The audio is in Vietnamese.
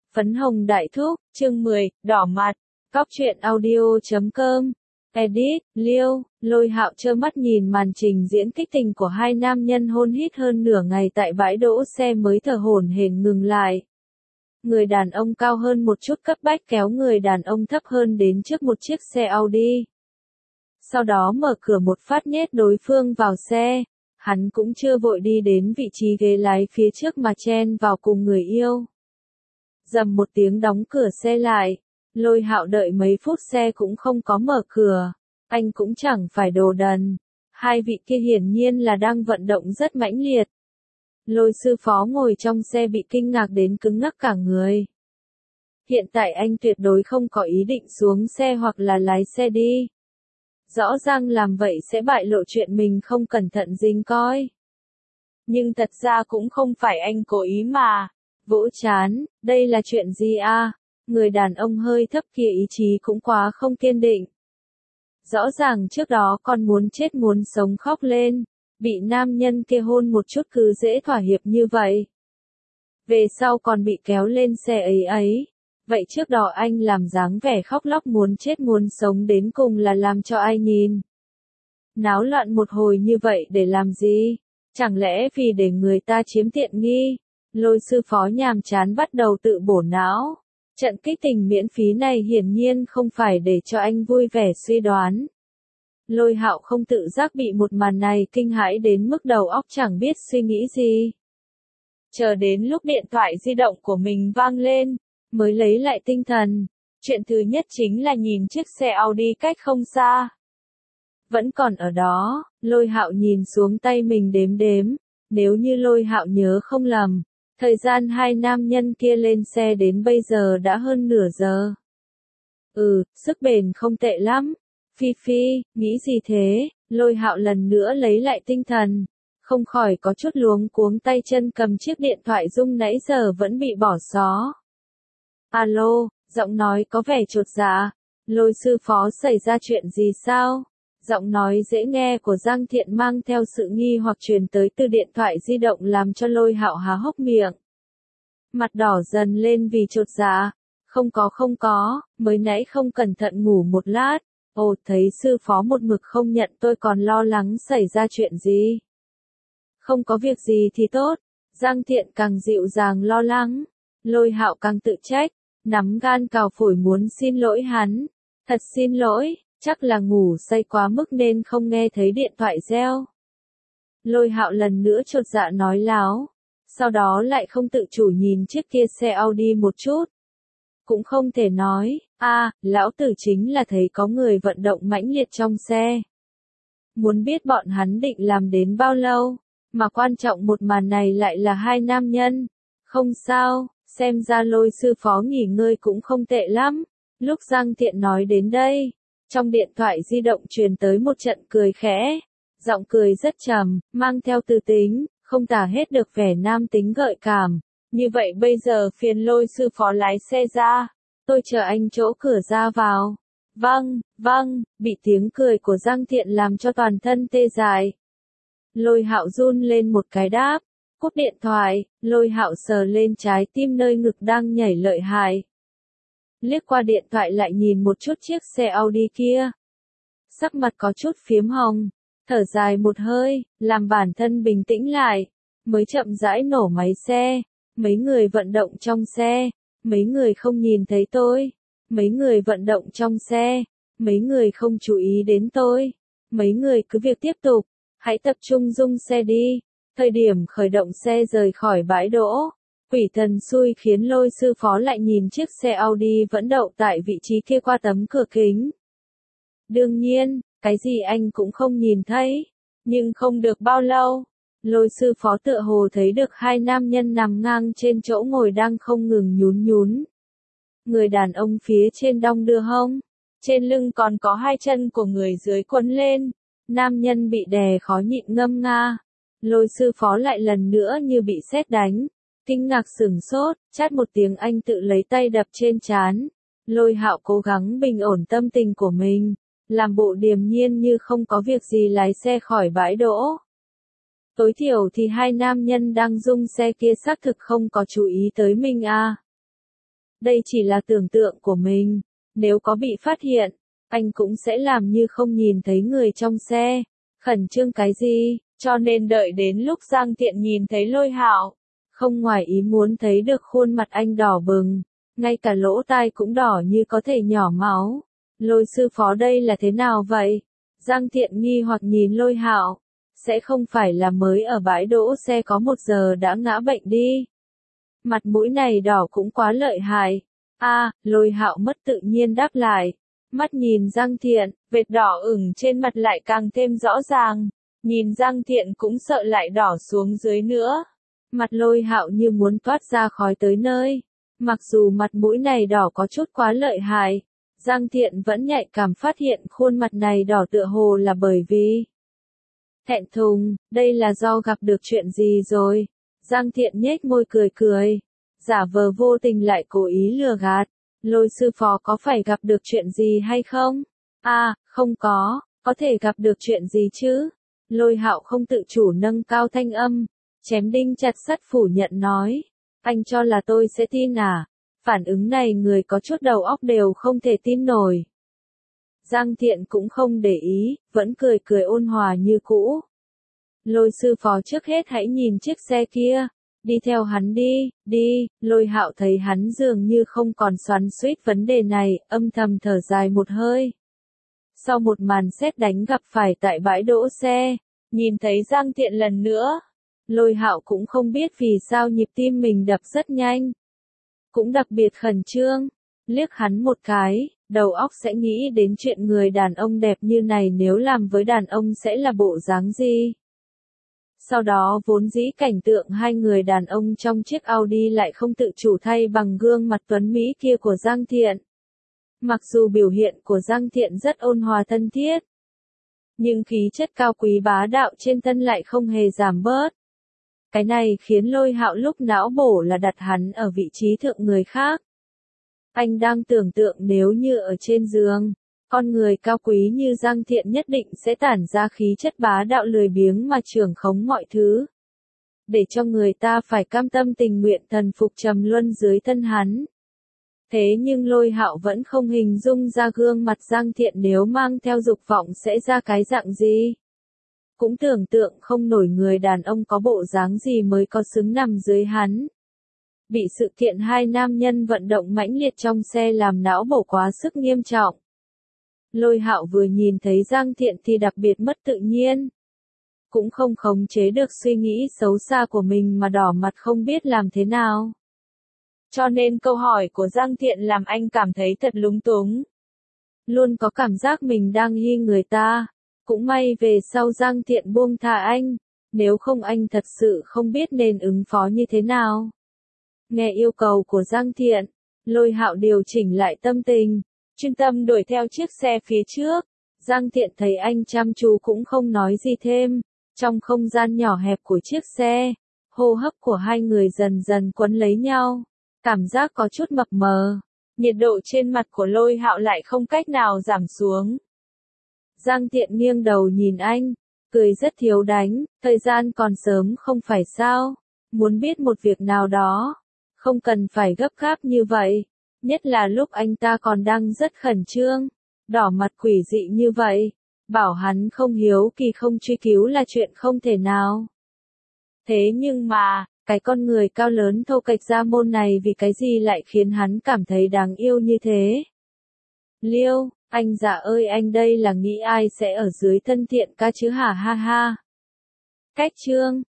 Phấn hồng đại thúc, chương 10, đỏ mặt, cóc truyện audio.com, edit, Liêu, Lôi Hạo trơ mắt nhìn màn trình diễn kích tình của hai nam nhân hôn hít hơn nửa ngày tại bãi đỗ xe mới thở hổn hển ngừng lại. Người đàn ông cao hơn một chút cấp bách kéo người đàn ông thấp hơn đến trước một chiếc xe Audi. Sau đó mở cửa một phát nhét đối phương vào xe, hắn cũng chưa vội đi đến vị trí ghế lái phía trước mà chen vào cùng người yêu. Rầm một tiếng đóng cửa xe lại, Lôi Hạo đợi mấy phút xe cũng không có mở cửa, anh cũng chẳng phải đồ đần, hai vị kia hiển nhiên là đang vận động rất mãnh liệt. Lôi sư phó ngồi trong xe bị kinh ngạc đến cứng ngắc cả người. Hiện tại anh tuyệt đối không có ý định xuống xe hoặc là lái xe đi. Rõ ràng làm vậy sẽ bại lộ chuyện mình không cẩn thận dính coi. Nhưng thật ra cũng không phải anh cố ý mà. Vỗ chán, đây là chuyện gì à? Người đàn ông hơi thấp kia ý chí cũng quá không kiên định. Rõ ràng trước đó còn muốn chết muốn sống khóc lên, bị nam nhân kia hôn một chút cứ dễ thỏa hiệp như vậy. Về sau còn bị kéo lên xe ấy. Vậy trước đó anh làm dáng vẻ khóc lóc muốn chết muốn sống đến cùng là làm cho ai nhìn? Náo loạn một hồi như vậy để làm gì? Chẳng lẽ vì để người ta chiếm tiện nghi? Lôi sư phó nhàm chán bắt đầu tự bổ não. Trận kích tình miễn phí này hiển nhiên không phải để cho anh vui vẻ suy đoán. Lôi Hạo không tự giác bị một màn này kinh hãi đến mức đầu óc chẳng biết suy nghĩ gì. Chờ đến lúc điện thoại di động của mình vang lên, mới lấy lại tinh thần. Chuyện thứ nhất chính là nhìn chiếc xe Audi cách không xa. Vẫn còn ở đó, Lôi Hạo nhìn xuống tay mình đếm. Nếu như Lôi Hạo nhớ không lầm, thời gian hai nam nhân kia lên xe đến bây giờ đã hơn nửa giờ. Sức bền không tệ lắm. Phi, nghĩ gì thế? Lôi Hạo lần nữa lấy lại tinh thần, không khỏi có chút luống cuống tay chân cầm chiếc điện thoại rung nãy giờ vẫn bị bỏ xó. Alo, giọng nói có vẻ chột dạ. Lôi sư phó xảy ra chuyện gì sao? Giọng nói dễ nghe của Giang Thiện mang theo sự nghi hoặc truyền tới từ điện thoại di động làm cho Lôi Hạo há hốc miệng. Mặt đỏ dần lên vì chột dạ. Không có, mới nãy không cẩn thận ngủ một lát. Thấy sư phó một mực không nhận tôi còn lo lắng xảy ra chuyện gì. Không có việc gì thì tốt. Giang Thiện càng dịu dàng lo lắng. Lôi Hạo càng tự trách, nắm gan cào phổi muốn xin lỗi hắn. Thật xin lỗi, chắc là ngủ say quá mức nên không nghe thấy điện thoại reo. Lôi Hạo lần nữa chột dạ nói láo, sau đó lại không tự chủ nhìn chiếc kia xe Audi một chút. Cũng không thể nói, lão tử chính là thấy có người vận động mãnh liệt trong xe. Muốn biết bọn hắn định làm đến bao lâu, mà quan trọng một màn này lại là hai nam nhân. Không sao, xem ra Lôi sư phó nghỉ ngơi cũng không tệ lắm. Lúc Giang Thiện nói đến đây, trong điện thoại di động truyền tới một trận cười khẽ. Giọng cười rất trầm, mang theo tư tính, không tả hết được vẻ nam tính gợi cảm. Như vậy bây giờ phiền Lôi sư phó lái xe ra, tôi chờ anh chỗ cửa ra vào. Vâng, bị tiếng cười của Giang Thiện làm cho toàn thân tê dại. Lôi Hạo run lên một cái đáp, cúp điện thoại, Lôi Hạo sờ lên trái tim nơi ngực đang nhảy lợi hại. Liếc qua điện thoại lại nhìn một chút chiếc xe Audi kia. Sắc mặt có chút phiếm hồng, thở dài một hơi, làm bản thân bình tĩnh lại, mới chậm rãi nổ máy xe. Mấy người vận động trong xe, mấy người không nhìn thấy tôi, mấy người vận động trong xe, mấy người không chú ý đến tôi, mấy người cứ việc tiếp tục, hãy tập trung rung xe đi. Thời điểm khởi động xe rời khỏi bãi đỗ, quỷ thần xui khiến Lôi sư phó lại nhìn chiếc xe Audi vẫn đậu tại vị trí kia qua tấm cửa kính. Đương nhiên, cái gì anh cũng không nhìn thấy, nhưng không được bao lâu. Lôi sư phó tựa hồ thấy được hai nam nhân nằm ngang trên chỗ ngồi đang không ngừng nhún. Người đàn ông phía trên đong đưa hông, trên lưng còn có hai chân của người dưới quấn lên. Nam nhân bị đè khó nhịn ngâm nga. Lôi sư phó lại lần nữa như bị sét đánh, kinh ngạc sửng sốt, chát một tiếng anh tự lấy tay đập trên trán. Lôi Hạo cố gắng bình ổn tâm tình của mình, làm bộ điềm nhiên như không có việc gì lái xe khỏi bãi đỗ. Tối thiểu thì hai nam nhân đang rung xe kia xác thực không có chú ý tới mình Đây chỉ là tưởng tượng của mình. Nếu có bị phát hiện, anh cũng sẽ làm như không nhìn thấy người trong xe. Khẩn trương cái gì, cho nên đợi đến lúc Giang Thiện nhìn thấy Lôi Hạo, không ngoài ý muốn thấy được khuôn mặt anh đỏ bừng, ngay cả lỗ tai cũng đỏ như có thể nhỏ máu. Lôi sư phó đây là thế nào vậy? Giang Thiện nghi hoặc nhìn Lôi Hạo, sẽ không phải là mới ở bãi đỗ xe có 1 giờ đã ngã bệnh đi. Mặt mũi này đỏ cũng quá lợi hại. Lôi Hạo mất tự nhiên đáp lại. Mắt nhìn Giang Thiện, vệt đỏ ửng trên mặt lại càng thêm rõ ràng. Nhìn Giang Thiện cũng sợ lại đỏ xuống dưới nữa. Mặt Lôi Hạo như muốn toát ra khói tới nơi. Mặc dù mặt mũi này đỏ có chút quá lợi hại, Giang Thiện vẫn nhạy cảm phát hiện khuôn mặt này đỏ tựa hồ là bởi vì thẹn thùng, đây là do gặp được chuyện gì rồi. Giang Thiện nhếch môi cười, giả vờ vô tình lại cố ý lừa gạt. Lôi sư phó có phải gặp được chuyện gì hay không? Không có thể gặp được chuyện gì chứ? Lôi Hạo không tự chủ nâng cao thanh âm, chém đinh chặt sắt phủ nhận nói. Anh cho là tôi sẽ tin à? Phản ứng này người có chút đầu óc đều không thể tin nổi. Giang Thiện cũng không để ý, vẫn cười ôn hòa như cũ. Lôi sư phó trước hết hãy nhìn chiếc xe kia. Đi theo hắn đi. Lôi Hạo thấy hắn dường như không còn xoắn xuýt vấn đề này, âm thầm thở dài một hơi. Sau một màn sét đánh gặp phải tại bãi đỗ xe, nhìn thấy Giang Thiện lần nữa, Lôi Hạo cũng không biết vì sao nhịp tim mình đập rất nhanh. Cũng đặc biệt khẩn trương, liếc hắn một cái, đầu óc sẽ nghĩ đến chuyện người đàn ông đẹp như này nếu làm với đàn ông sẽ là bộ dáng gì. Sau đó vốn dĩ cảnh tượng hai người đàn ông trong chiếc Audi lại không tự chủ thay bằng gương mặt tuấn Mỹ kia của Giang Thiện. Mặc dù biểu hiện của Giang Thiện rất ôn hòa thân thiết, nhưng khí chất cao quý bá đạo trên thân lại không hề giảm bớt. Cái này khiến Lôi Hạo lúc não bổ là đặt hắn ở vị trí thượng người khác. Anh đang tưởng tượng nếu như ở trên giường, con người cao quý như Giang Thiện nhất định sẽ tản ra khí chất bá đạo lười biếng mà trưởng khống mọi thứ. Để cho người ta phải cam tâm tình nguyện thần phục trầm luân dưới thân hắn. Thế nhưng Lôi Hạo vẫn không hình dung ra gương mặt Giang Thiện nếu mang theo dục vọng sẽ ra cái dạng gì. Cũng tưởng tượng không nổi người đàn ông có bộ dáng gì mới có xứng nằm dưới hắn. Bị sự kiện hai nam nhân vận động mãnh liệt trong xe làm não bổ quá sức nghiêm trọng. Lôi Hạo vừa nhìn thấy Giang Thiện thì đặc biệt mất tự nhiên. Cũng không khống chế được suy nghĩ xấu xa của mình mà đỏ mặt không biết làm thế nào. Cho nên câu hỏi của Giang Thiện làm anh cảm thấy thật lúng túng. Luôn có cảm giác mình đang nghi người ta. Cũng may về sau Giang Thiện buông tha anh, nếu không anh thật sự không biết nên ứng phó như thế nào. Nghe yêu cầu của Giang Thiện, Lôi Hạo điều chỉnh lại tâm tình, chuyên tâm đuổi theo chiếc xe phía trước. Giang Thiện thấy anh chăm chú cũng không nói gì thêm. Trong không gian nhỏ hẹp của chiếc xe, hô hấp của hai người dần dần quấn lấy nhau, cảm giác có chút mập mờ. Nhiệt độ trên mặt của Lôi Hạo lại không cách nào giảm xuống. Giang Thiện nghiêng đầu nhìn anh, cười rất thiếu đánh, thời gian còn sớm không phải sao, muốn biết một việc nào đó, không cần phải gấp gáp như vậy, nhất là lúc anh ta còn đang rất khẩn trương, đỏ mặt quỷ dị như vậy, bảo hắn không hiếu kỳ không truy cứu là chuyện không thể nào. Thế nhưng mà, cái con người cao lớn thô kệch da môn này vì cái gì lại khiến hắn cảm thấy đáng yêu như thế? Liêu, anh dạ ơi anh đây là nghĩ ai sẽ ở dưới thân Thiện ca chứ hả ha ha. Cách chương